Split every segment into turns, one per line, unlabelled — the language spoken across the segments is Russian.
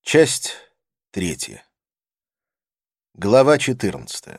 Часть третья. Глава 14.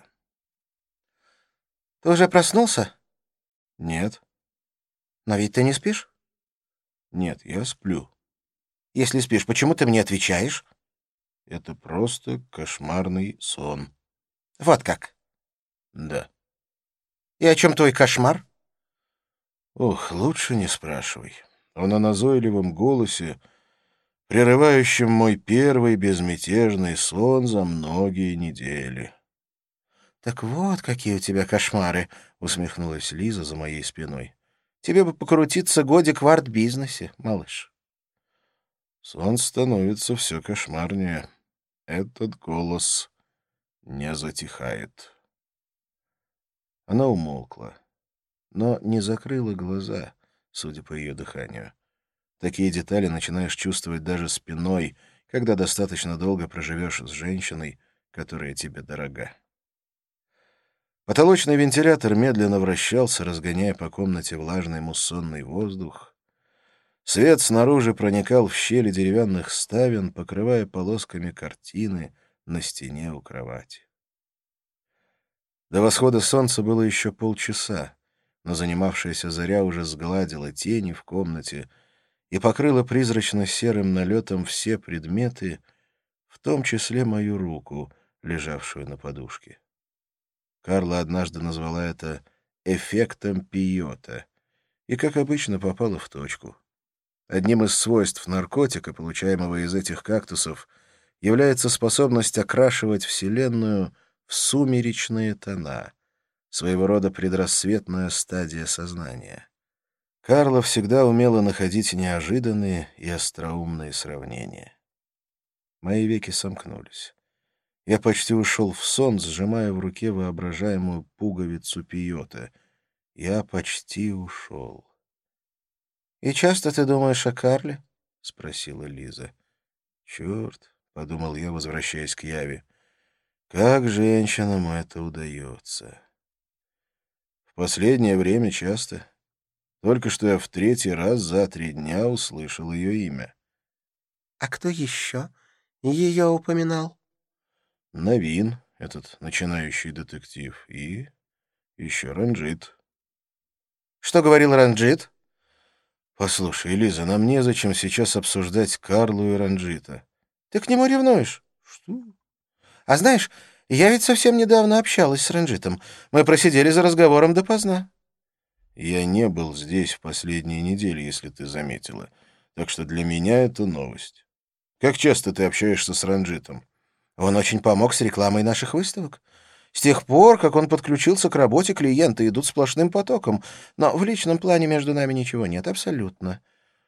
Ты уже проснулся?
Нет,
Но ведь ты не спишь?
нет, я сплю.
Если спишь, почему ты мне отвечаешь?
Это просто кошмарный сон.
Вот как.
Да.
И о чем твой кошмар?
Ох, лучше не спрашивай. Он о назойливом голосе, прерывающем мой первый безмятежный сон за многие недели.
Так вот, какие у тебя кошмары, усмехнулась Лиза за моей спиной. Тебе бы покрутиться годик в арт-бизнесе, малыш.
Сон становится все кошмарнее. Этот голос не затихает. Она умолкла, но не закрыла глаза, судя по ее дыханию. Такие детали начинаешь чувствовать даже спиной, когда достаточно долго проживешь с женщиной, которая тебе дорога. Потолочный вентилятор медленно вращался, разгоняя по комнате влажный муссонный воздух. Свет снаружи проникал в щели деревянных ставен, покрывая полосками картины на стене у кровати. До восхода солнца было еще полчаса, но занимавшаяся заря уже сгладила тени в комнате и покрыла призрачно-серым налетом все предметы, в том числе мою руку, лежавшую на подушке. Карла однажды назвала это «эффектом пийота» и, как обычно, попала в точку. Одним из свойств наркотика, получаемого из этих кактусов, является способность окрашивать Вселенную в сумеречные тона, своего рода предрассветная стадия сознания. Карла всегда умела находить неожиданные и остроумные сравнения. Мои веки сомкнулись. Я почти ушел в сон, сжимая в руке воображаемую пуговицу пиота. Я почти ушел.
— И часто ты думаешь о Карле?
— спросила Лиза. «Черт», — подумал я, возвращаясь к Яве, — «как женщинам это удается». В последнее время часто. Только что я в третий раз за 3 дня услышал ее имя.
— А кто еще ее упоминал?
Новин, этот начинающий детектив, и еще Ранджит.
— Что говорил Ранджит?
«Послушай, Лиза, нам незачем сейчас обсуждать Карлу и Ранджита».
— Ты к нему ревнуешь?
— Что?
— А знаешь, я ведь совсем недавно общалась с Ранджитом. Мы просидели за разговором допоздна.
Я не был здесь в последние недели, если ты заметила, так что для меня это новость. Как часто ты общаешься с Ранджитом?
Он очень помог с рекламой наших выставок. С тех пор, как он подключился к работе, клиенты идут сплошным потоком, но в личном плане между нами ничего нет, абсолютно.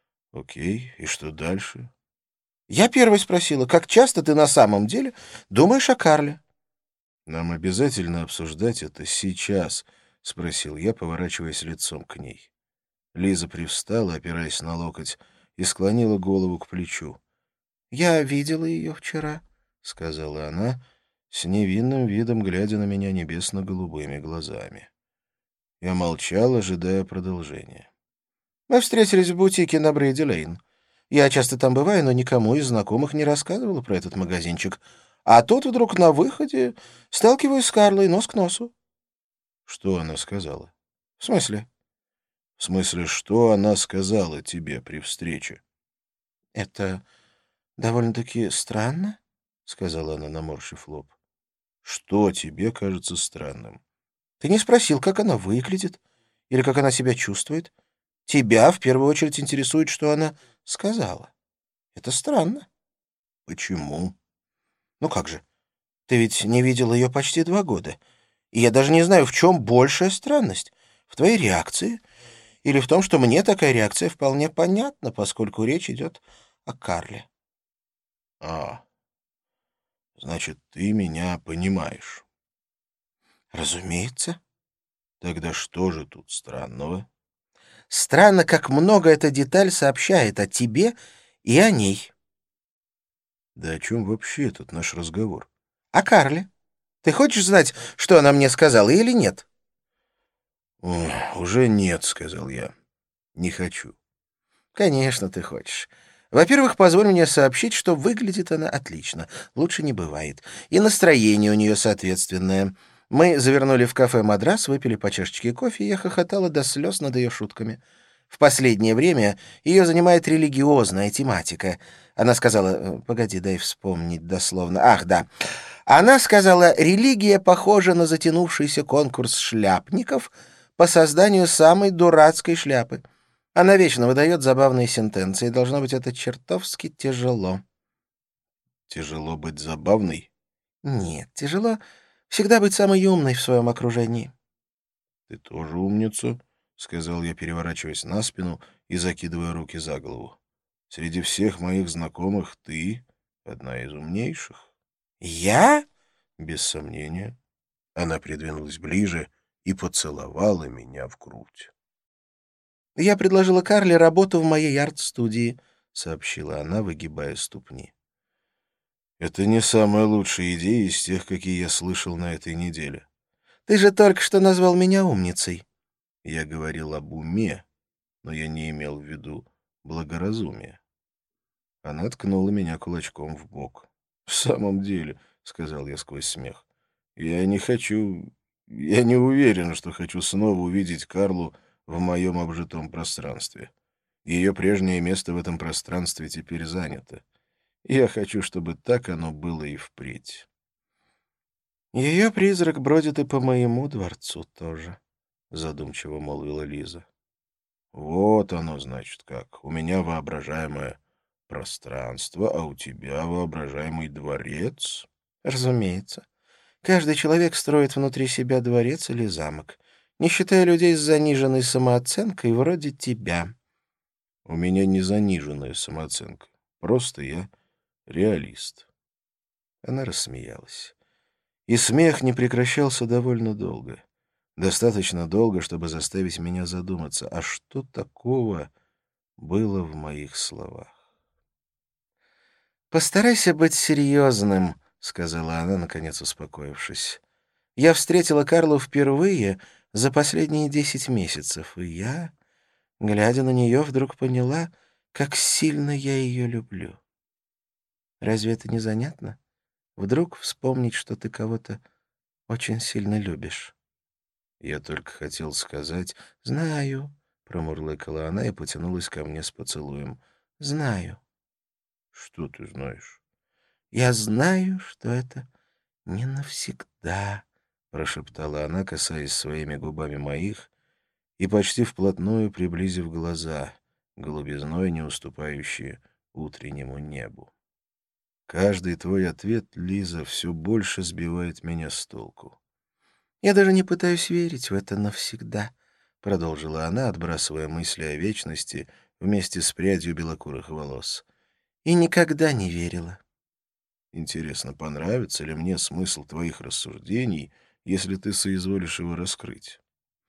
Окей, и что дальше?
Я первой спросила, как часто ты на самом деле думаешь о Карле?
Нам обязательно обсуждать это сейчас, спросил я, поворачиваясь лицом к ней. Лиза привстала, опираясь на локоть, и склонила голову к плечу.
Я видела ее вчера,
— сказала она, с невинным видом глядя на меня небесно-голубыми глазами. Я молчал, ожидая продолжения.
мы встретились в бутике на Брейди-Лейн. Я часто там бываю, но никому из знакомых не рассказывала про этот магазинчик. А тут вдруг на выходе сталкиваюсь с Карлой нос к носу.
Что она сказала?
— В смысле?
— В смысле, что она сказала тебе при встрече?
— Это довольно-таки странно, — сказала она, наморщив лоб.
— Что тебе кажется странным?
— Ты не спросил, как она выглядит или как она себя чувствует. Тебя в первую очередь интересует, что она сказала. Это странно.
— Почему?
— Ну как же, ты ведь не видел ее почти 2 года. И я даже не знаю, в чем большая странность. В твоей реакции или в том, что мне такая реакция вполне понятна, поскольку речь идет о Карле.
— А, значит, ты меня понимаешь.
— Разумеется.
Тогда что же тут странного?
Странно, как много эта деталь сообщает о тебе и о ней.
Да о чем вообще этот наш разговор?
— О Карле. Ты хочешь знать, что она мне сказала или нет?
— Уже нет, — сказал я. — Не хочу.
— Конечно, ты хочешь. Во-первых, позволь мне сообщить, что выглядит она отлично. Лучше не бывает. И настроение у нее соответственное. Мы завернули в кафе «Мадрас», выпили по чашечке кофе, и я хохотала до слез над ее шутками. В последнее время ее занимает религиозная тематика. Она сказала... Погоди, дай вспомнить дословно. Ах, да. Она сказала, религия похожа на затянувшийся конкурс шляпников по созданию самой дурацкой шляпы. Она вечно выдает забавные сентенции. Должно быть, это чертовски тяжело.
Тяжело быть забавной?
Нет, тяжело всегда быть самой умной в своем окружении.
Ты тоже умница, — сказал я, переворачиваясь на спину и закидывая руки за голову. Среди всех моих знакомых ты одна из умнейших.
Я?
Без сомнения. Она придвинулась ближе и поцеловала меня в грудь.
Я предложила Карле работу в моей арт-студии, — сообщила она, выгибая ступни.
Это не самая лучшая идея из тех, какие я слышал на этой неделе.
Ты же только что назвал меня умницей.
Я говорил об уме, но я не имел в виду благоразумие. Она ткнула меня кулачком в бок. — В самом деле, — сказал я сквозь смех, — я не хочу... Я не уверен, что хочу снова увидеть Карлу в моем обжитом пространстве. Ее прежнее место в этом пространстве теперь занято. Я хочу, чтобы так оно было и впредь.
Ее призрак бродит и по моему дворцу тоже, — задумчиво молвила Лиза.
Вот оно, значит, как. У меня воображаемое пространство, а у тебя воображаемый дворец.
Разумеется. Каждый человек строит внутри себя дворец или замок, не считая людей с заниженной самооценкой вроде тебя.
У меня не заниженная самооценка. Просто я реалист. Она рассмеялась. И смех не прекращался довольно долго. Достаточно долго, чтобы заставить меня задуматься, а что такого было в моих словах.
«Постарайся быть серьезным», — сказала она, наконец успокоившись. «Я встретила Карлу впервые за последние 10 месяцев, и я, глядя на нее, вдруг поняла, как сильно я ее люблю. Разве это не занятно? Вдруг вспомнить, что ты кого-то очень сильно любишь».
Я только хотел сказать...
«Знаю», —
Промурлыкала она и потянулась ко мне с поцелуем.
«знаю.
Что ты знаешь?
Я знаю, что это не навсегда», — прошептала она, касаясь своими губами моих и почти вплотную приблизив глаза, голубизной не уступающие утреннему небу. Каждый твой ответ, Лиза, все больше сбивает меня с толку. «Я даже не пытаюсь верить в это навсегда», — продолжила она, отбрасывая мысли о вечности вместе с прядью белокурых волос. «И никогда не верила».
Интересно, понравится ли мне смысл твоих рассуждений, если ты соизволишь его раскрыть?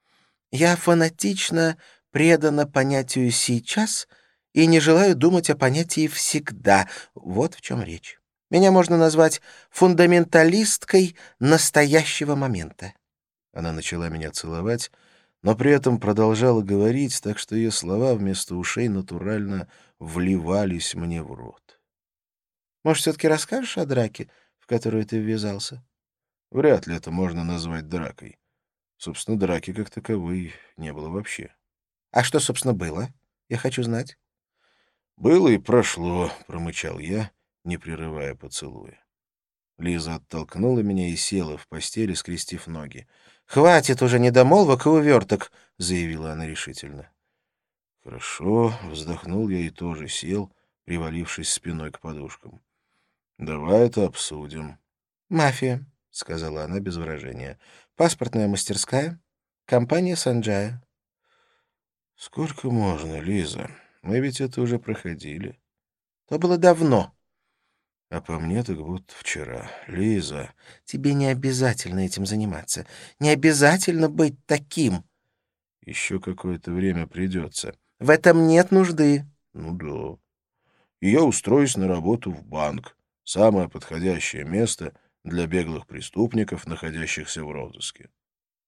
«Я фанатично предана понятию «сейчас» и не желаю думать о понятии «всегда». Вот в чем речь. Меня можно назвать фундаменталисткой настоящего момента».
Она начала меня целовать, но при этом продолжала говорить, так что ее слова вместо ушей натурально вливались мне в рот.
«Может, все-таки расскажешь о драке, в которую ты ввязался?»
Вряд ли это можно назвать дракой. Собственно, драки как таковой не было вообще.
«А что, собственно, было? Я хочу знать».
«Было и прошло», — промычал я, не прерывая поцелуя. Лиза оттолкнула меня и села в постели, скрестив ноги.
«Хватит уже недомолвок и уверток», — заявила она решительно.
«Хорошо», — вздохнул я и тоже сел, привалившись спиной к подушкам. «Давай это обсудим».
«Мафия», — сказала она без выражения. «Паспортная мастерская. Компания Санджая».
«Сколько можно, Лиза? Мы ведь это уже проходили».
«То было давно».
А по мне так будто вчера. Лиза,
«Тебе не обязательно этим заниматься. Не обязательно быть таким».
еще какое-то время придется.
«В этом нет нужды».
Ну да. И я устроюсь на работу в банк. Самое подходящее место для беглых преступников, находящихся в розыске.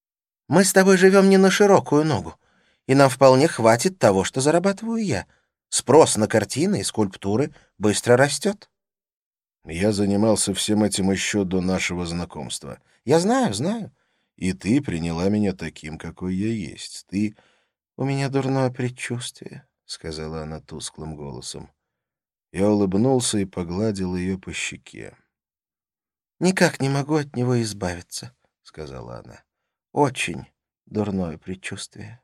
«Мы с тобой живем не на широкую ногу, и нам вполне хватит того, что зарабатываю я. Спрос на картины и скульптуры быстро растет.
Я занимался всем этим еще до нашего знакомства.
Я знаю, знаю.
И ты приняла меня таким, какой я есть. Ты...
У меня дурное предчувствие, — сказала она тусклым голосом.
Я улыбнулся и погладил ее по щеке.
«Никак не могу от него избавиться», — сказала она. «Очень дурное предчувствие».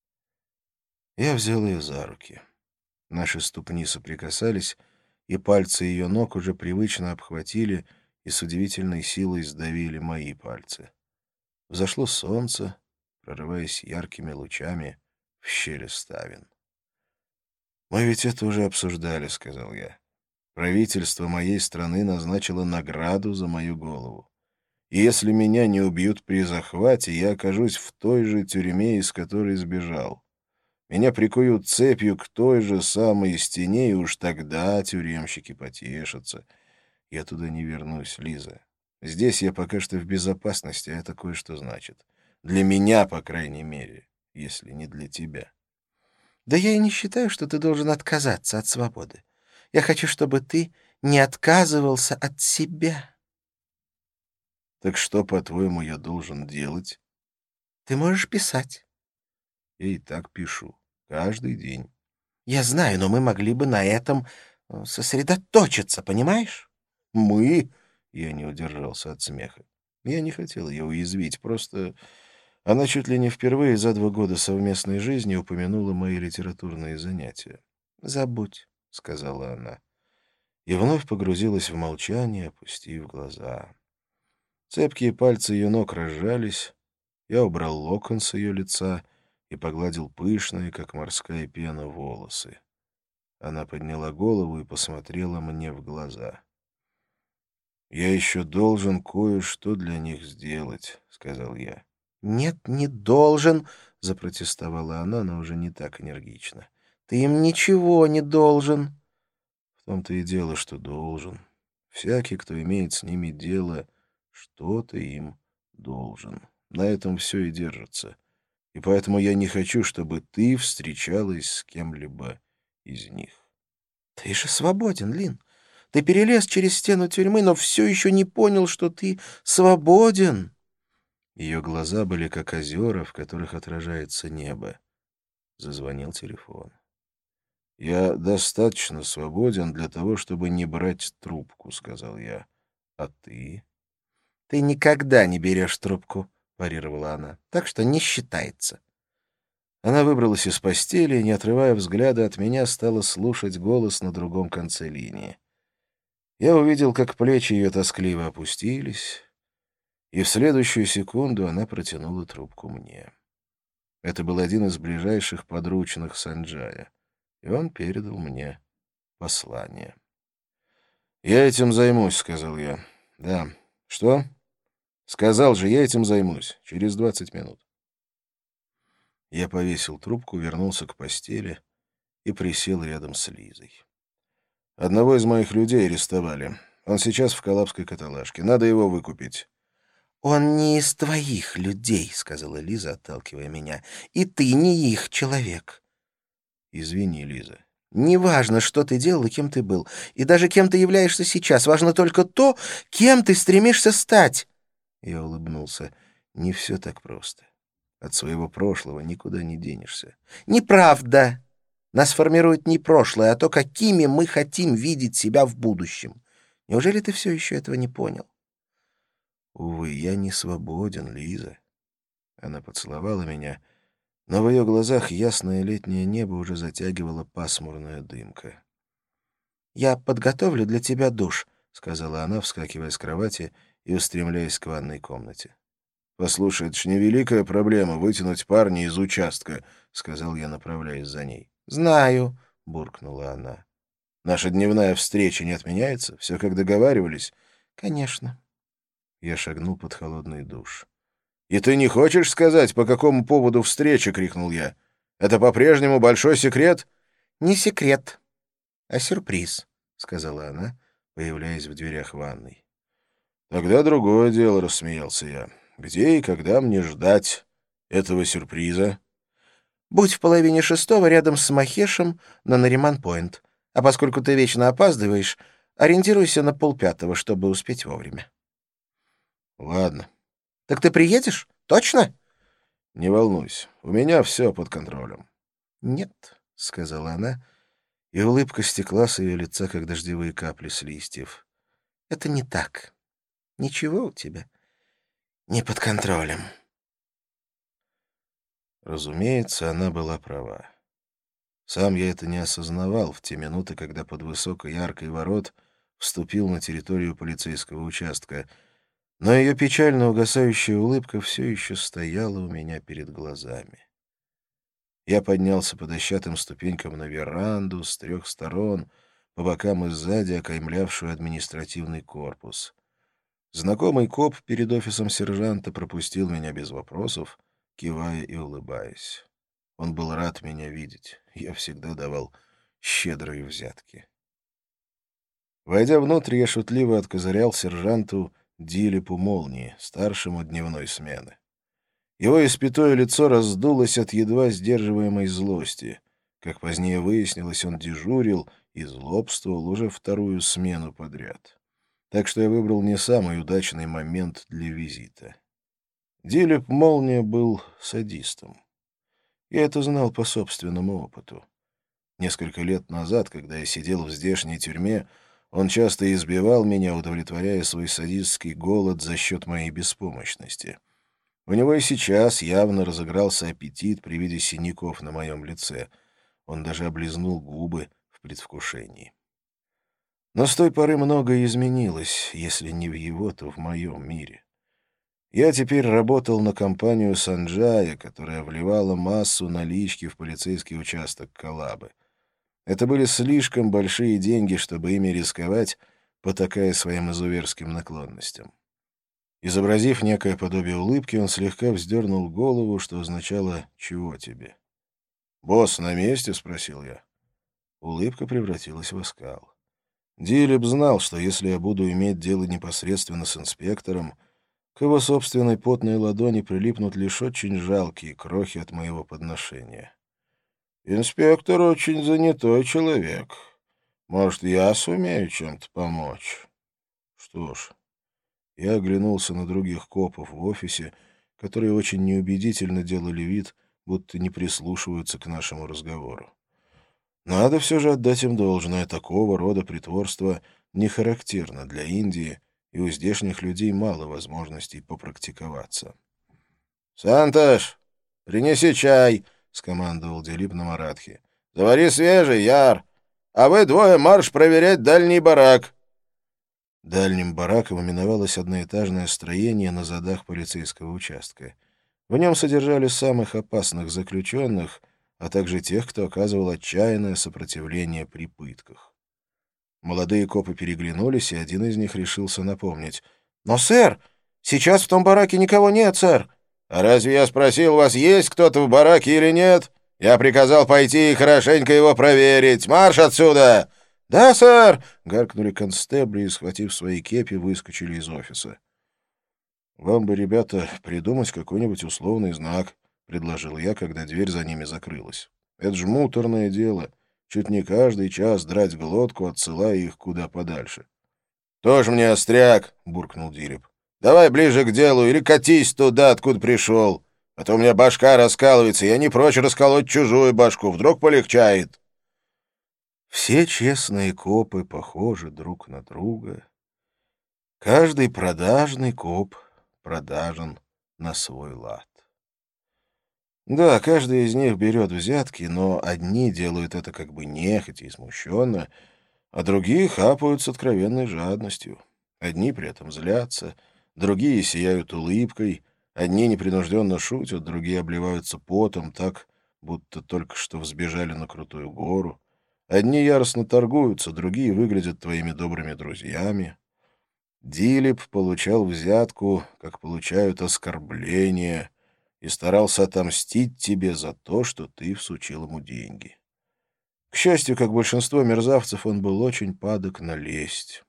Я взял ее за руки. Наши ступни соприкасались, и пальцы ее ног уже привычно обхватили и с удивительной силой сдавили мои пальцы. Взошло солнце, прорываясь яркими лучами в щели ставен. «Мы ведь это уже обсуждали», — сказал я. «Правительство моей страны назначило награду за мою голову. И если меня не убьют при захвате, я окажусь в той же тюрьме, из которой сбежал. Меня прикуют цепью к той же самой стене, и уж тогда тюремщики потешатся. Я туда не вернусь, Лиза. Здесь я пока что в безопасности, а это кое-что значит. Для меня, по крайней мере, если не для тебя».
«Да я и не считаю, что ты должен отказаться от свободы. Я хочу, чтобы ты не отказывался от себя».
«Так что, по-твоему, я должен делать?»
«Ты можешь писать».
Я и так пишу. Каждый день.
«Я знаю, но мы могли бы на этом сосредоточиться, понимаешь?»
«Мы?» — я не удержался от смеха. Я не хотел ее уязвить, просто она чуть ли не впервые за 2 года совместной жизни упомянула мои литературные занятия.
«Забудь»,
— сказала она. И вновь погрузилась в молчание, опустив глаза. Цепкие пальцы ее ног разжались. Я убрал локон с ее лица и погладил пышные, как морская пена, волосы. Она подняла голову и посмотрела мне в глаза. «Я еще должен кое-что для них сделать», — сказал я.
«Нет, не должен», — запротестовала она, но уже не так энергично. «Ты им ничего не должен».
В том-то и дело, что должен. Всякий, кто имеет с ними дело, что-то им должен. На этом все и держится. И поэтому я не хочу, чтобы ты встречалась с кем-либо из них.
«Ты же свободен, Лин. Ты перелез через стену тюрьмы, но все еще не понял, что ты свободен».
Ее глаза были как озера, в которых отражается небо. Зазвонил телефон. «Я достаточно свободен для того, чтобы не брать трубку», — сказал я. «А ты?»
«Ты никогда не берешь трубку», — парировала она, — «так что не считается».
Она выбралась из постели и, не отрывая взгляда от меня, стала слушать голос на другом конце линии. Я увидел, как плечи ее тоскливо опустились, и в следующую секунду она протянула трубку мне. Это был один из ближайших подручных Санджая, и он передал мне послание. «Я этим займусь», — сказал я. «Да. Что?» «Сказал же, я этим займусь. Через 20 минут». Я повесил трубку, вернулся к постели и присел рядом с Лизой. «Одного из моих людей арестовали. Он сейчас в Калабской каталажке. Надо его выкупить».
«Он не из твоих людей», — сказала Лиза, отталкивая меня, — «и ты не их человек».
«Извини, Лиза».
«Неважно, что ты делал и кем ты был, и даже кем ты являешься сейчас. Важно только то, кем ты стремишься стать».
Я улыбнулся. «Не все так просто. От своего прошлого никуда не денешься».
«Неправда. Нас формирует не прошлое, а то, какими мы хотим видеть себя в будущем. Неужели ты все еще этого не понял?»
«Увы, я не свободен, Лиза». Она поцеловала меня, но в ее глазах ясное летнее небо уже затягивала пасмурная дымка.
«Я подготовлю для тебя душ»,
— сказала она, вскакивая с кровати и устремляясь к ванной комнате. «Послушай, это ж не великая проблема — вытянуть парня из участка», — сказал я, направляясь за ней.
«Знаю»,
— буркнула она. «Наша дневная встреча не отменяется? Все как договаривались?»
«конечно».
Я шагнул под холодный душ. «И ты не хочешь сказать, по какому поводу встреча?» — крикнул я. «Это по-прежнему большой секрет?»
«Не секрет, а сюрприз», — сказала она,
появляясь в дверях ванной. «Тогда другое дело», — рассмеялся я. «Где и когда мне ждать этого сюрприза?»
Будь в половине шестого рядом с Махешем на Нариман-Пойнт. А поскольку ты вечно опаздываешь, ориентируйся на полпятого, чтобы успеть вовремя».
Ладно,
«Так ты приедешь? Точно?»
не волнуйся, у меня все под контролем.
«Нет», — сказала она, и улыбка стекла с ее лица, как дождевые капли с листьев. «Это не так. Ничего у тебя не под контролем».
Разумеется, она была права. Сам я это не осознавал в те минуты, когда под высокой аркой ворот вступил на территорию полицейского участка, но ее печально угасающая улыбка все еще стояла у меня перед глазами. Я поднялся по дощатым ступенькам на веранду с 3 сторон, по бокам и сзади окаймлявшую административный корпус. Знакомый коп перед офисом сержанта пропустил меня без вопросов, кивая и улыбаясь. Он был рад меня видеть. Я всегда давал щедрые взятки. Войдя внутрь, я шутливо откозырял сержанту Дилипу Молнии, старшему дневной смены. Его испятое лицо раздулось от едва сдерживаемой злости. Как позднее выяснилось, он дежурил и злобствовал уже 2-ю смену подряд. Так что я выбрал не самый удачный момент для визита. Дилип Молния был садистом. Я это знал по собственному опыту. Несколько лет назад, когда я сидел в здешней тюрьме, он часто избивал меня, удовлетворяя свой садистский голод за счет моей беспомощности. У него и сейчас явно разыгрался аппетит при виде синяков на моем лице. Он даже облизнул губы в предвкушении. Но с той поры многое изменилось, если не в его, то в моем мире. Я теперь работал на компанию Санджая, которая вливала массу налички в полицейский участок Коллабы. Это были слишком большие деньги, чтобы ими рисковать, потакая своим изуверским наклонностям. Изобразив некое подобие улыбки, он слегка вздернул голову, что означало «чего тебе?». «Босс на месте?» — спросил я. Улыбка превратилась в оскал. Дилип знал, что если я буду иметь дело непосредственно с инспектором, к его собственной потной ладони прилипнут лишь очень жалкие крохи от моего подношения. «Инспектор очень занятой человек. Может, я сумею чем-то помочь?» Что ж, я оглянулся на других копов в офисе, которые очень неубедительно делали вид, будто не прислушиваются к нашему разговору. Надо все же отдать им должное, такого рода притворство не характерно для Индии, и у здешних людей мало возможностей попрактиковаться. «Санташ, принеси чай!» — скомандовал Дилип на маратхе. «Завари свежий, Яр! А вы двое марш проверять дальний барак!» Дальним бараком именовалось одноэтажное строение на задах полицейского участка. В нем содержали самых опасных заключенных, а также тех, кто оказывал отчаянное сопротивление при пытках. Молодые копы переглянулись, и один из них решился напомнить. «Но, сэр, сейчас в том бараке никого нет, сэр!» «А разве я спросил, у вас есть кто-то в бараке или нет? Я приказал пойти и хорошенько его проверить. Марш отсюда!» «Да, сэр!» — гаркнули констебли и, схватив свои кепи, выскочили из офиса. «Вам бы, ребята, придумать какой-нибудь условный знак», — предложил я, когда дверь за ними закрылась. «Это ж муторное дело. Чуть не каждый час драть глотку, отсылая их куда подальше». «Тоже мне остряк!» — буркнул Дилип. «Давай ближе к делу или катись туда, откуда пришел. А то у меня башка раскалывается, я не прочь расколоть чужую башку. Вдруг полегчает». Все честные копы похожи друг на друга. Каждый продажный коп продажен на свой лад. Да, каждый из них берет взятки, но одни делают это как бы нехотя и смущенно, а другие хапают с откровенной жадностью. Одни при этом злятся, другие сияют улыбкой, одни непринужденно шутят, другие обливаются потом так, будто только что взбежали на крутую гору. Одни яростно торгуются, другие выглядят твоими добрыми друзьями. Дилип получал взятку, как получают оскорбления, и старался отомстить тебе за то, что ты всучил ему деньги. К счастью, как большинство мерзавцев, он был очень падок на лесть.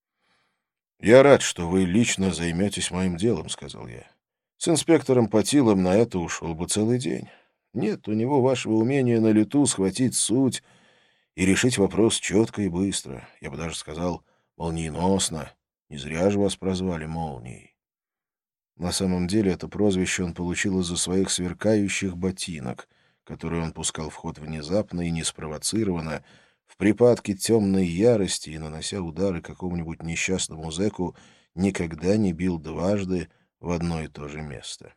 «Я рад, что вы лично займетесь моим делом», — сказал я. «С инспектором Патилом на это ушел бы целый день. Нет у него вашего умения на лету схватить суть и решить вопрос четко и быстро. Я бы даже сказал, молниеносно. Не зря же вас прозвали Молнией. На самом деле это прозвище он получил из-за своих сверкающих ботинок, которые он пускал в ход внезапно и неспровоцированно, в припадке темной ярости и, нанося удары какому-нибудь несчастному зэку, никогда не бил дважды в одно и то же место.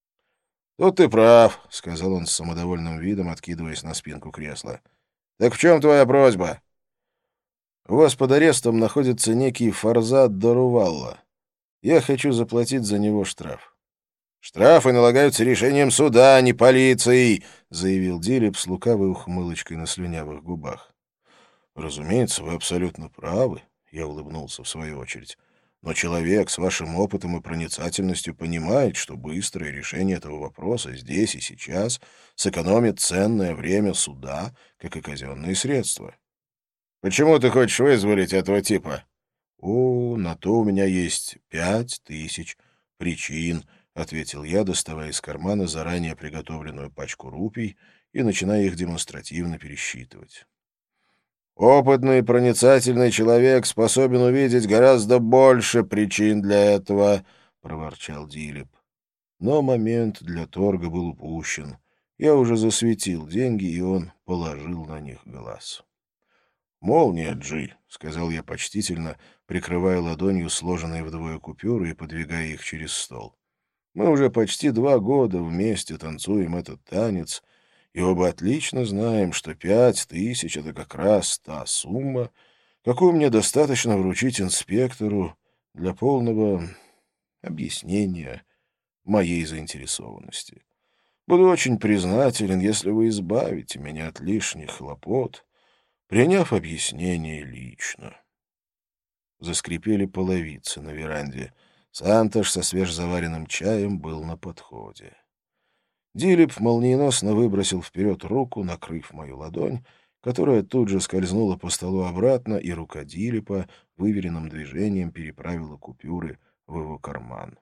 «Тут ты прав», — сказал он с самодовольным видом, откидываясь на спинку кресла. «Так в чем твоя просьба?» «У вас под арестом находится некий Фарзад Дарувалла. Я хочу заплатить за него штраф». «Штрафы налагаются решением суда, а не полицией», — заявил Дилип с лукавой ухмылочкой на слюнявых губах. «Разумеется, вы абсолютно правы», — я улыбнулся в свою очередь. «Но человек с вашим опытом и проницательностью понимает, что быстрое решение этого вопроса здесь и сейчас сэкономит ценное время суда, как и казенные средства». «Почему ты хочешь вызволить этого типа?» «О, на то у меня есть 5000 причин», — ответил я, доставая из кармана заранее приготовленную пачку рупий и начиная их демонстративно пересчитывать. «Опытный, проницательный человек способен увидеть гораздо больше причин для этого», — проворчал Дилип. Но момент для торга был упущен. Я уже засветил деньги, и он положил на них глаз. «Молния, Джи», — сказал я почтительно, прикрывая ладонью сложенные вдвое купюры и подвигая их через стол. «Мы уже почти 2 года вместе танцуем этот танец, и оба отлично знаем, что 5000 — это как раз та сумма, какую мне достаточно вручить инспектору для полного объяснения моей заинтересованности. Буду очень признателен, если вы избавите меня от лишних хлопот, приняв объяснение лично». Заскрипели половицы на веранде. Сантош со свежезаваренным чаем был на подходе. Дилип молниеносно выбросил вперед руку, накрыв мою ладонь, которая тут же скользнула по столу обратно, и рука Дилипа выверенным движением переправила купюры в его карман.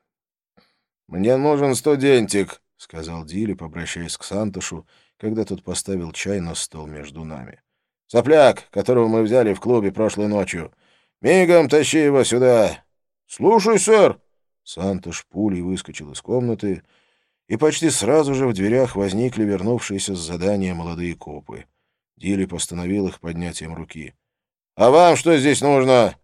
«Мне нужен студентик», — сказал Дилип, обращаясь к Сантошу, когда тот поставил чай на стол между нами. «Сопляк, которого мы взяли в клубе прошлой ночью. Мигом тащи его сюда!» «Слушай, сэр!» Сантош пулей выскочил из комнаты, и почти сразу же в дверях возникли вернувшиеся с задания молодые копы. Дилип остановил их поднятием руки. «А вам что здесь нужно?»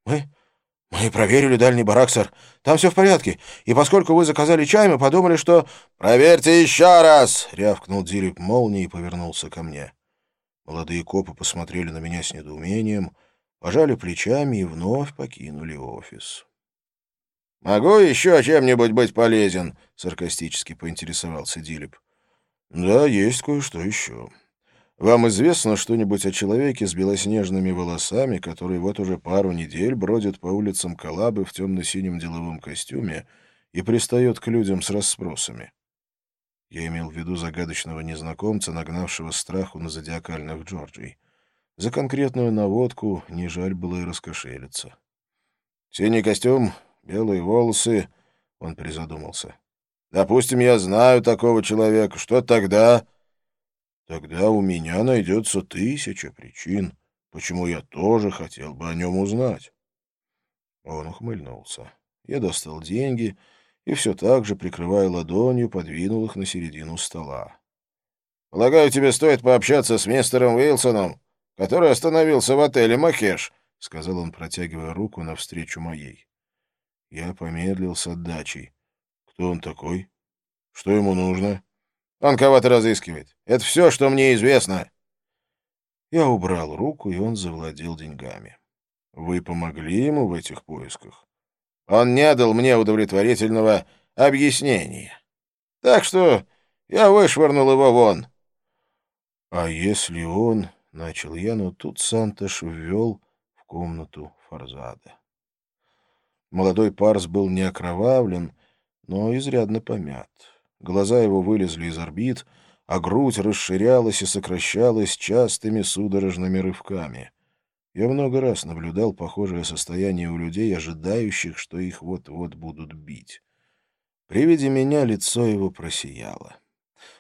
«Мы проверили дальний барак, сэр. Там все в порядке. И поскольку вы заказали чай, мы подумали, что...» «Проверьте еще раз!» — рявкнул Дилип молнией и повернулся ко мне. Молодые копы посмотрели на меня с недоумением, пожали плечами и вновь покинули офис. «Могу еще чем-нибудь быть полезен?» — саркастически поинтересовался Дилип. «Да, есть кое-что еще. Вам известно что-нибудь о человеке с белоснежными волосами, который вот уже пару недель бродит по улицам Калабы в темно-синем деловом костюме и пристает к людям с расспросами?» Я имел в виду загадочного незнакомца, нагнавшего страху на зодиакальных Джорджий. За конкретную наводку не жаль было и раскошелиться. «Синий костюм, белые волосы», — он призадумался. «Допустим, я знаю такого человека. Что тогда?» «Тогда у меня найдется 1000 причин, почему я тоже хотел бы о нем узнать». Он ухмыльнулся. Я достал деньги и все так же, прикрывая ладонью, подвинул их на середину стола. «Полагаю, тебе стоит пообщаться с мистером Уилсоном, который остановился в отеле «Макеш», — сказал он, протягивая руку навстречу моей. Я помедлил с отдачей. «Кто он такой? Что ему нужно?» «Он кого-то разыскивает. Это все, что мне известно». Я убрал руку, и он завладел деньгами. «Вы помогли ему в этих поисках?» «Он не дал мне удовлетворительного объяснения. Так что я вышвырнул его вон». «А если он...» — начал я, но тут Сантош ввел в комнату Фарзада. Молодой парс был не окровавлен, но изрядно помят. Глаза его вылезли из орбит, а грудь расширялась и сокращалась частыми судорожными рывками. Я много раз наблюдал похожее состояние у людей, ожидающих, что их вот-вот будут бить. При виде меня лицо его просияло.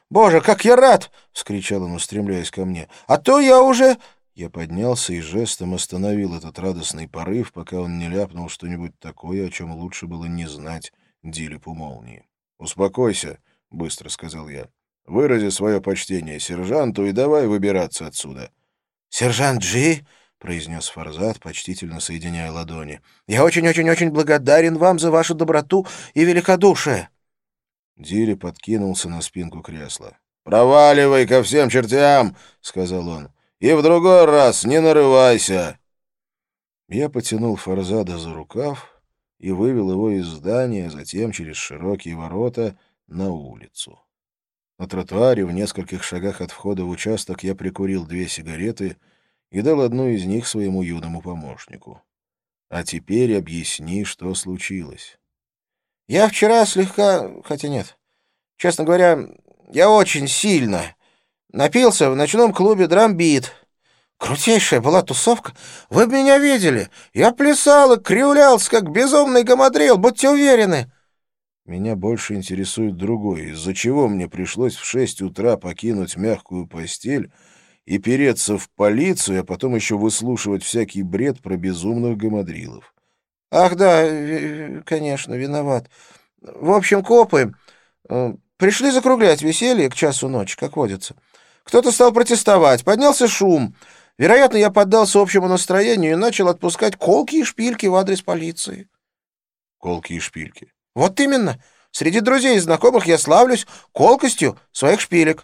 Боже, как я рад!» — вскричал он, устремляясь ко мне. «А то я уже...» Я поднялся и жестом остановил этот радостный порыв, пока он не ляпнул что-нибудь такое, о чем лучше было не знать Дилипу Молнии. «Успокойся», — быстро сказал я. «Вырази свое почтение сержанту и давай выбираться отсюда». «Сержант Джи», — произнес Фарзат, почтительно соединяя ладони, — «я очень-очень-очень благодарен вам за вашу доброту и великодушие».
Дилип откинулся на спинку кресла. «Проваливай ко всем чертям», — сказал он, — «и в другой раз не нарывайся». Я потянул Фарзада за рукав и вывел его из здания, затем через широкие ворота на улицу. На тротуаре в нескольких шагах от входа в участок я прикурил 2 сигареты и дал одну из них своему юному помощнику. «А теперь объясни, что случилось».
«Я вчера слегка... хотя нет. Честно говоря, я очень сильно напился в ночном клубе «Драмбит». Крутейшая была тусовка. Вы бы меня видели. Я плясал и кривлялся, как безумный гамадрил, будьте уверены».
Меня больше интересует другое. Из-за чего мне пришлось в 6 утра покинуть мягкую постель и переться в полицию, а потом еще выслушивать всякий бред про безумных гамадрилов?
«Ах да, конечно, виноват. В общем, копы пришли закруглять веселье к часу ночи, как водится. Кто-то стал протестовать, поднялся шум. Вероятно, я поддался общему настроению и начал отпускать колки и шпильки в адрес полиции».
Колки и шпильки.
«Вот именно. Среди друзей и знакомых я славлюсь колкостью своих шпилек».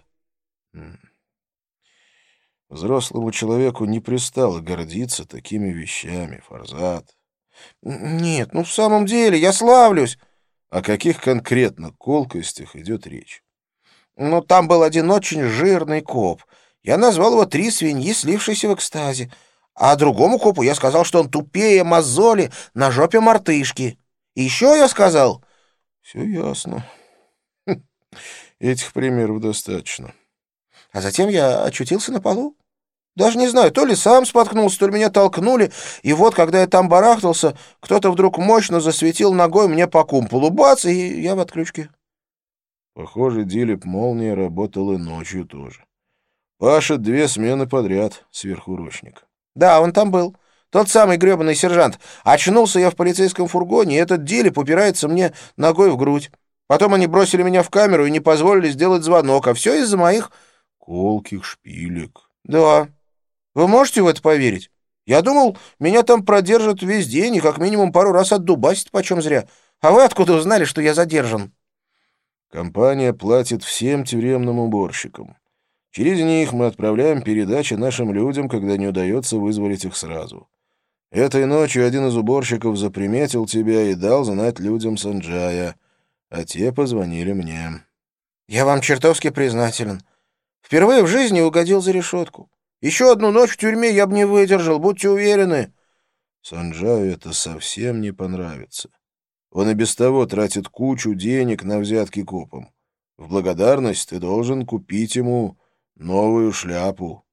Взрослому человеку не пристало гордиться такими вещами, Фарзат.
«Нет, ну в самом деле, я славлюсь».
О каких конкретно колкостях идет речь?
Но там был один очень жирный коп. Я назвал его «Три свиньи, слившиеся в экстазе». А другому копу я сказал, что он тупее мозоли на жопе мартышки. И еще я сказал...
Все ясно. Этих примеров достаточно.
А затем я очутился на полу. Даже не знаю, то ли сам споткнулся, то ли меня толкнули. И вот, когда я там барахтался, кто-то вдруг мощно засветил ногой мне по кумполу. Бац, и я в отключке.
Похоже, Дилип Молния работал и ночью тоже. Пашет 2 смены подряд, сверхурочник.
Да, он там был. Тот самый гребаный сержант. Очнулся я в полицейском фургоне, и этот Дилип упирается мне ногой в грудь. Потом они бросили меня в камеру и не позволили сделать звонок, а все из-за моих...
Колких шпилек.
Да. Вы можете в это поверить? Я думал, меня там продержат весь день и как минимум пару раз отдубасить почем зря. А вы откуда узнали, что я задержан?
Компания платит всем тюремным уборщикам. Через них мы отправляем передачи нашим людям, когда не удается вызволить их сразу. Этой ночью один из уборщиков заприметил тебя и дал знать людям Санджая, а те позвонили мне.
Я вам чертовски признателен. Впервые в жизни угодил за решетку. Еще одну ночь в тюрьме я бы не выдержал, будьте уверены.
Санджаю это совсем не понравится. Он и без того тратит кучу денег на взятки копам. В благодарность ты должен купить ему новую шляпу.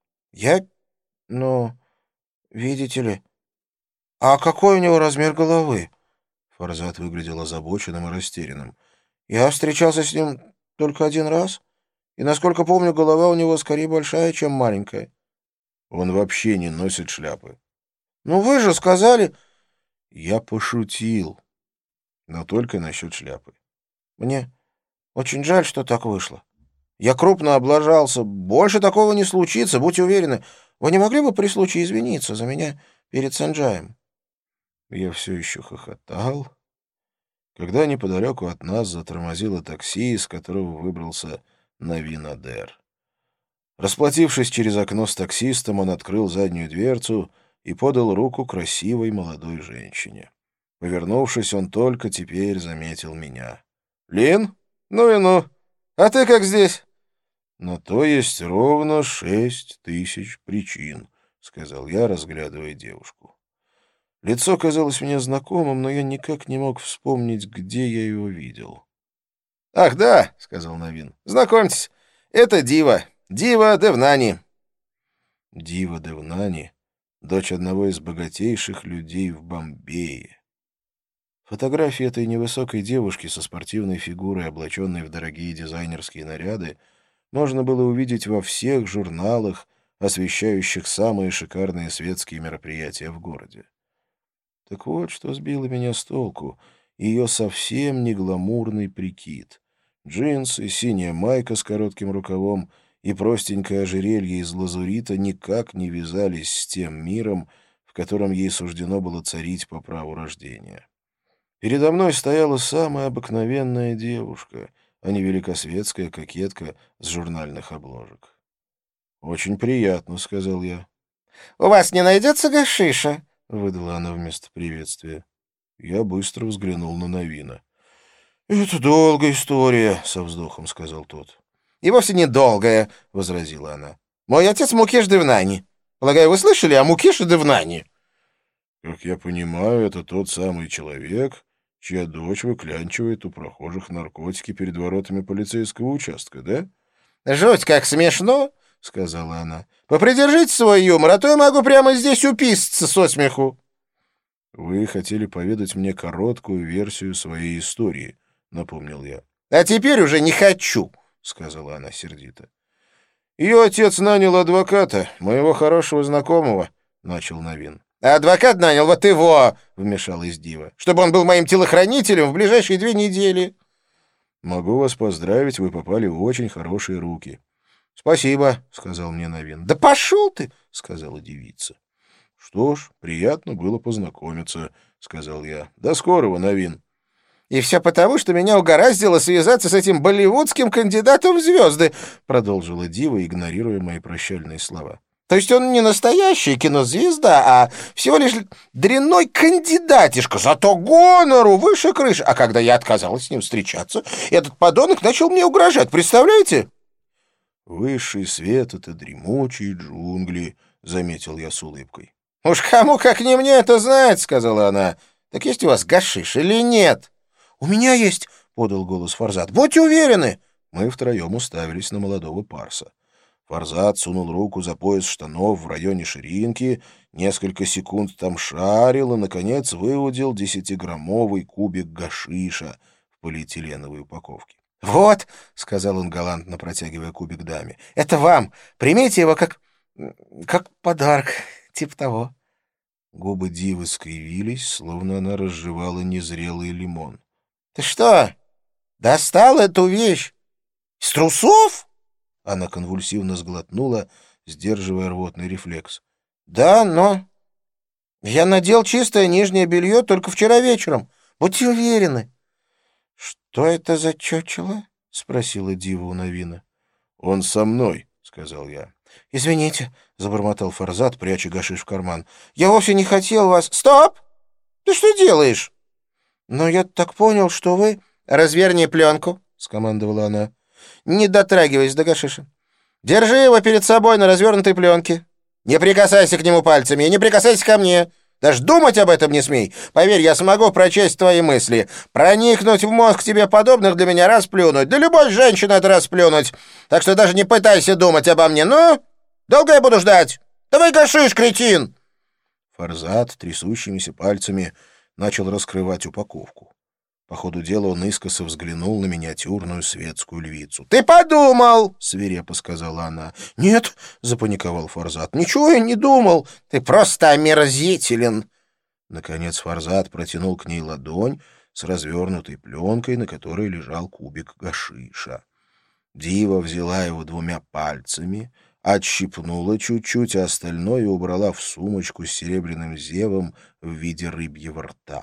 Ну, видите ли... А какой у него размер головы? Фарзат выглядел озабоченным и растерянным. Я встречался с ним только один раз, и, насколько помню, голова у него скорее большая, чем маленькая.
Он вообще не носит шляпы.
Ну, вы же сказали...
Я пошутил, но только насчет шляпы.
Мне очень жаль, что так вышло. Я крупно облажался. Больше такого не случится, будьте уверены. Вы не могли бы при случае извиниться за меня перед Санджаем?
Я все еще хохотал, когда неподалеку от нас затормозило такси, из которого выбрался Навин Адер. Расплатившись через окно с таксистом, он открыл заднюю дверцу и подал руку красивой молодой женщине. Повернувшись, он только теперь заметил меня. «Лин? Ну и ну! А ты как здесь?» «На то есть ровно 6000 причин», — сказал я, разглядывая девушку. Лицо казалось мне знакомым, но я никак не мог вспомнить, где я его видел.
«Ах, да», — сказал Навин, — «знакомьтесь, это Дива, Дива Девнани».
Дива Девнани — дочь одного из богатейших людей в Бомбее. Фотографии этой невысокой девушки со спортивной фигурой, облаченной в дорогие дизайнерские наряды, можно было увидеть во всех журналах, освещающих самые шикарные светские мероприятия в городе. Так вот, что сбило меня с толку: ее совсем не гламурный прикид. Джинсы, синяя майка с коротким рукавом и простенькое ожерелье из лазурита никак не вязались с тем миром, в котором ей суждено было царить по праву рождения. Передо мной стояла самая обыкновенная девушка, а не великосветская кокетка с журнальных обложек. «Очень приятно», — сказал я.
«У вас не найдется гашиша?»
— выдала она вместо приветствия. Я быстро взглянул на Новина. «Это долгая история», — со вздохом сказал тот.
«И вовсе недолгая», — возразила она. «Мой отец Мукеш Девнани. Полагаю, вы слышали о Мукеше Девнани?»
«Как я понимаю, это тот самый человек, чья дочь выклянчивает у прохожих наркотики перед воротами полицейского участка, да?»
«Жуть, как смешно», — сказала она. «Попридержите свой юмор, а то я могу прямо здесь уписаться со смеху».
«Вы хотели поведать мне короткую версию своей истории», — напомнил я.
«А теперь уже не хочу», — сказала она сердито.
«Ее отец нанял адвоката, моего хорошего знакомого», — начал Новин.
«А адвокат нанял вот его», — вмешалась Дива, «чтобы он был моим телохранителем в ближайшие 2 недели».
«Могу вас поздравить, вы попали в очень хорошие руки». «Спасибо», — сказал мне Новин.
«Да пошел ты», —
сказала девица. «Что ж, приятно было познакомиться», — сказал я. «До скорого, Новин».
«И все потому, что меня угораздило связаться с этим болливудским кандидатом в звезды», — продолжила Дива, игнорируя мои прощальные слова. «То есть он не настоящая кинозвезда, а всего лишь дрянной кандидатишка, зато гонору выше крыши. А когда я отказалась с ним встречаться, этот подонок начал мне угрожать, представляете?»
«Высший свет — это дремучие джунгли», — заметил я с улыбкой.
«Уж кому, как не мне, это знать», — сказала она. «Так есть у вас гашиш или нет?» «У меня есть», — подал голос Фарзат. «Будьте уверены».
Мы втроем уставились на молодого парса. Фарзат сунул руку за пояс штанов в районе ширинки, несколько секунд там шарил и, наконец, выудил 10-граммовый кубик гашиша в полиэтиленовой упаковке.
«Вот», — сказал он галантно, протягивая кубик даме, — «это вам. Примите его как подарок, типа того».
Губы Дивы скривились, словно она разжевала незрелый лимон.
«Ты что, достал эту вещь из трусов?»
Она конвульсивно сглотнула, сдерживая рвотный рефлекс.
«Да, но я надел чистое нижнее белье только вчера вечером. Будьте уверены». «Что это за чучело?» — спросила Дива у Новина.
«Он со мной», — сказал я.
«Извините», — забормотал Фарзат, пряча гашиш в карман. «Я вовсе не хотел вас...» «Стоп! Ты что делаешь?» «Но я так понял, что вы...» «Разверни пленку», — скомандовала она. «Не дотрагивайся до гашиша. Держи его перед собой на развернутой пленке. Не прикасайся к нему пальцами и не прикасайся ко мне. Даже думать об этом не смей. Поверь, я смогу прочесть твои мысли. Проникнуть в мозг тебе подобных для меня расплюнуть. Да любой женщины это расплюнуть. Так что даже не пытайся думать обо мне. Ну, долго я буду ждать? Давай гашиш, кретин!»
Фарзат трясущимися пальцами начал раскрывать упаковку. По ходу дела он искоса взглянул на миниатюрную светскую львицу.
«Ты подумал!» —
свирепо сказала она.
«Нет!» — запаниковал Фарзат. «Ничего я не думал! Ты просто омерзителен!»
Наконец Фарзат протянул к ней ладонь с развернутой пленкой, на которой лежал кубик гашиша. Дива взяла его 2 пальцами, отщипнула чуть-чуть, а остальное убрала в сумочку с серебряным зевом в виде рыбьего рта.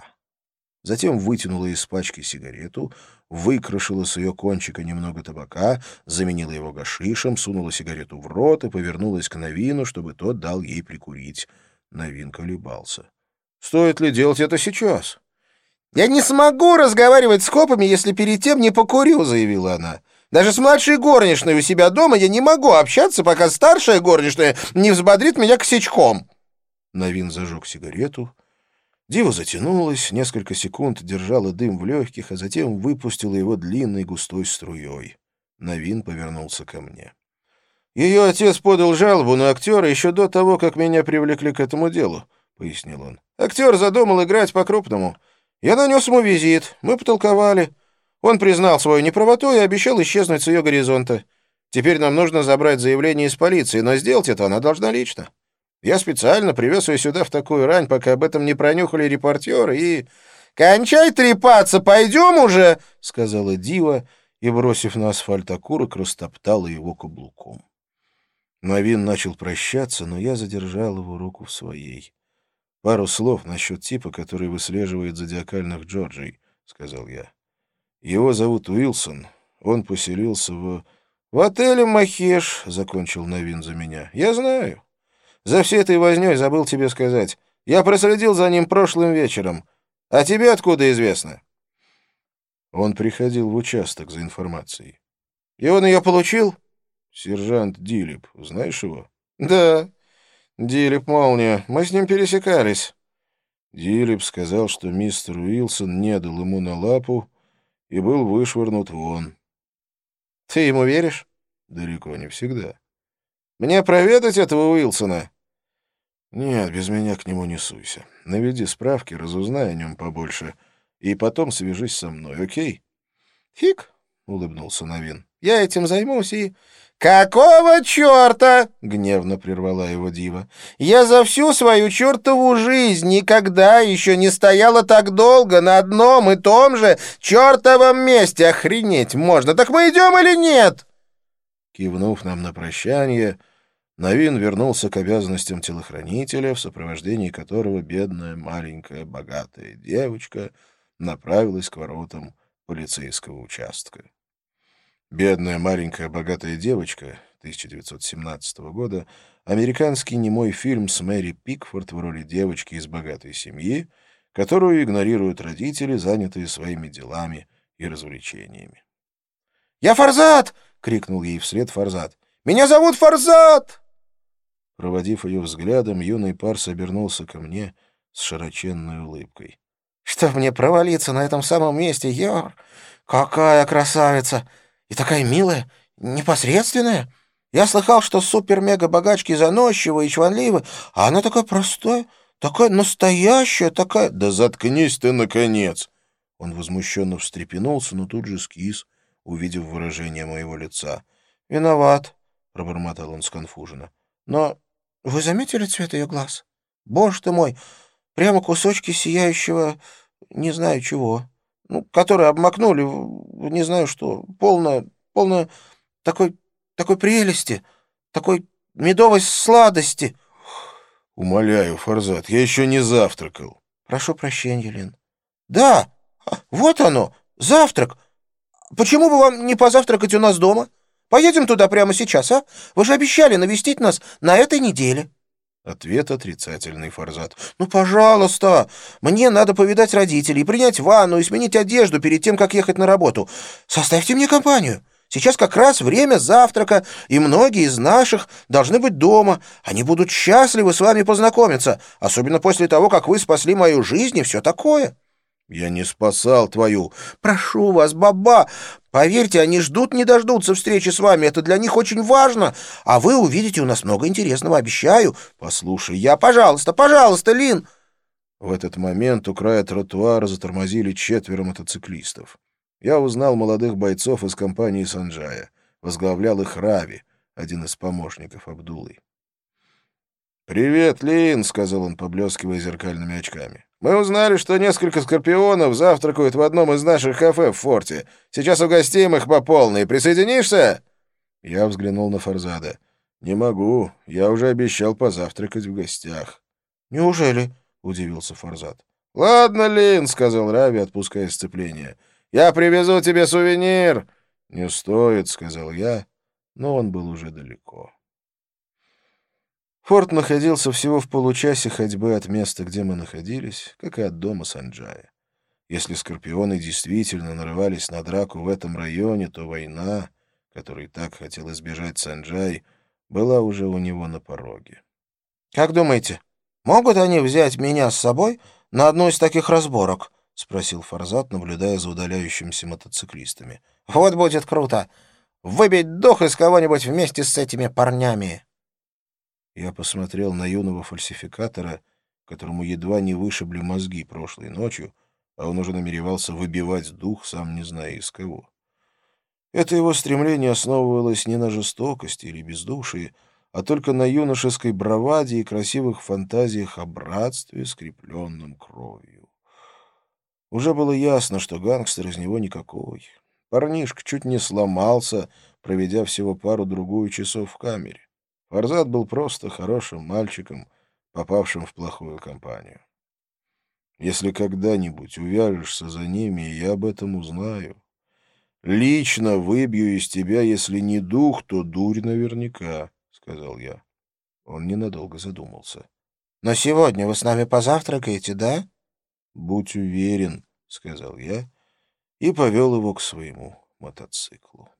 Затем вытянула из пачки сигарету, выкрашила с ее кончика немного табака, заменила его гашишем, сунула сигарету в рот и повернулась к Новину, чтобы тот дал ей прикурить. Новин колебался. «Стоит ли делать это сейчас?»
«Я не смогу разговаривать с копами, если перед тем не покурю», — заявила она. «Даже с младшей горничной у себя дома я не могу общаться, пока старшая горничная не взбодрит меня косячком».
Новин зажег сигарету. Дива затянулась, несколько секунд держала дым в легких, а затем выпустила его длинной густой струей. Новин повернулся ко мне. «Ее отец подал жалобу на актера еще до того, как меня привлекли к этому делу», — пояснил он. «Актер задумал играть по-крупному. Я нанес ему визит, мы потолковали. Он признал свою неправоту и обещал исчезнуть с ее горизонта.
Теперь нам нужно забрать заявление из полиции, но сделать это она должна лично. Я специально привез ее сюда в такую рань, пока об этом не пронюхали репортеры, и... «Кончай трепаться, пойдем уже!» — сказала Дива, и, бросив на асфальт окурок, растоптала его каблуком. Новин начал прощаться, но я задержал его руку в своей. «Пару слов насчет типа, который выслеживает зодиакальных Джорджей», — сказал я. «Его зовут Уилсон. Он поселился в отеле «Махеш», — закончил Новин за меня. «Я знаю. За всей этой вознёй забыл тебе сказать. Я проследил за ним прошлым вечером. А тебе откуда известно?» Он приходил в участок за информацией. «И он ее получил?» «Сержант Дилип. Знаешь его?» «Да. Дилип Молния. Мы с ним пересекались». Дилип сказал, что мистер Уилсон не дал ему на лапу и был вышвырнут вон. «Ты ему веришь?» «Далеко не всегда». «Мне проведать этого Уилсона?» «Нет, без меня к нему не суйся. Наведи справки, разузнай о нем побольше, и потом свяжись со мной, окей?» «Фиг», — улыбнулся Новин. «Я этим займусь и...» «Какого черта?» — гневно прервала его Дива. «Я за всю свою чертову жизнь никогда еще не стояла так долго на одном и том же чертовом месте. Охренеть можно. Так мы идем или нет?» Кивнув нам на прощание, Новин вернулся к обязанностям телохранителя, в сопровождении которого бедная маленькая богатая девочка направилась к воротам полицейского участка. «Бедная маленькая богатая девочка» 1917 года, американский немой фильм с Мэри Пикфорд в роли девочки из богатой семьи, которую игнорируют родители, занятые своими делами и развлечениями. «Я Фарзат!» — крикнул ей вслед Фарзат. «Меня зовут Фарзат!» Проводив ее взглядом, юный парс обернулся ко мне с широченной улыбкой. «Что мне провалиться на этом самом месте, Йор? Какая красавица! И такая милая, непосредственная. Я слыхал, что супер-мега-богачки заносчивы и чванливы, а она такая простая, такая настоящая, такая...» «Да заткнись ты, наконец!» Он возмущенно встрепенулся, но тут же скис, увидев выражение моего лица. «Виноват», — пробормотал он сконфуженно. «Но вы заметили цвет ее глаз? Боже ты мой, прямо кусочки сияющего не знаю чего, ну, которые обмакнули в не знаю что, полно такой прелести, такой медовой сладости».
«Умоляю, Фарзат, я еще не завтракал».
«Прошу прощения, Лин». «Да, вот оно, завтрак. Почему бы вам не позавтракать у нас дома? Поедем туда прямо сейчас, а? Вы же обещали навестить нас на этой неделе».
Ответ отрицательный, Фарзат.
«Ну, пожалуйста, мне надо повидать родителей, принять ванну и сменить одежду перед тем, как ехать на работу. Составьте мне компанию. Сейчас как раз время завтрака, и многие из наших должны быть дома. Они будут счастливы с вами познакомиться, особенно после того, как вы спасли мою жизнь и все такое».
«Я не спасал твою».
«Прошу вас, баба, поверьте, они ждут не дождутся встречи с вами, это для них очень важно, а вы увидите у нас много интересного, обещаю».
«Послушай,
Пожалуйста, Лин».
В этот момент у края тротуара затормозили 4 мотоциклистов. Я узнал молодых бойцов из компании Санджая. Возглавлял их Рави, один из помощников Абдуллы. «Привет, Лин», — сказал он, поблескивая зеркальными очками. «Мы узнали, что несколько скорпионов завтракают в одном из наших кафе в форте. Сейчас угостим их по полной. Присоединишься?» Я взглянул на Фарзада. «Не могу. Я уже обещал позавтракать в гостях».
«Неужели?»
— удивился Фарзад. «Ладно, Лин», — сказал Рави, отпуская сцепление. «Я привезу тебе сувенир». «Не стоит», — сказал я, но он был уже далеко. Форт находился всего в получасе ходьбы от места, где мы находились, как и от дома Санджая. Если скорпионы действительно нарывались на драку в этом районе, то война, которой так хотел избежать Санджай, была уже у него на пороге.
«Как думаете, могут они взять меня с собой на одну из таких разборок?» — спросил Фарзат, наблюдая за удаляющимися мотоциклистами. «Вот будет круто! Выбить дух из кого-нибудь вместе с этими парнями!»
Я посмотрел на юного фальсификатора, которому едва не вышибли мозги прошлой ночью, а он уже намеревался выбивать дух, сам не зная из кого. Это его стремление основывалось не на жестокости или бездушии, а только на юношеской браваде и красивых фантазиях о братстве, скрепленном кровью. Уже было ясно, что гангстер из него никакой. Парнишка чуть не сломался, проведя всего пару-другую часов в камере. Фарзат был просто хорошим мальчиком, попавшим в плохую компанию. Если когда-нибудь увяжешься за ними, я об этом узнаю. Лично выбью из тебя, если не дух, то дурь наверняка, — сказал я. Он ненадолго задумался.
— Но сегодня вы с нами позавтракаете, да?
— Будь уверен, — сказал я и повел его к своему мотоциклу.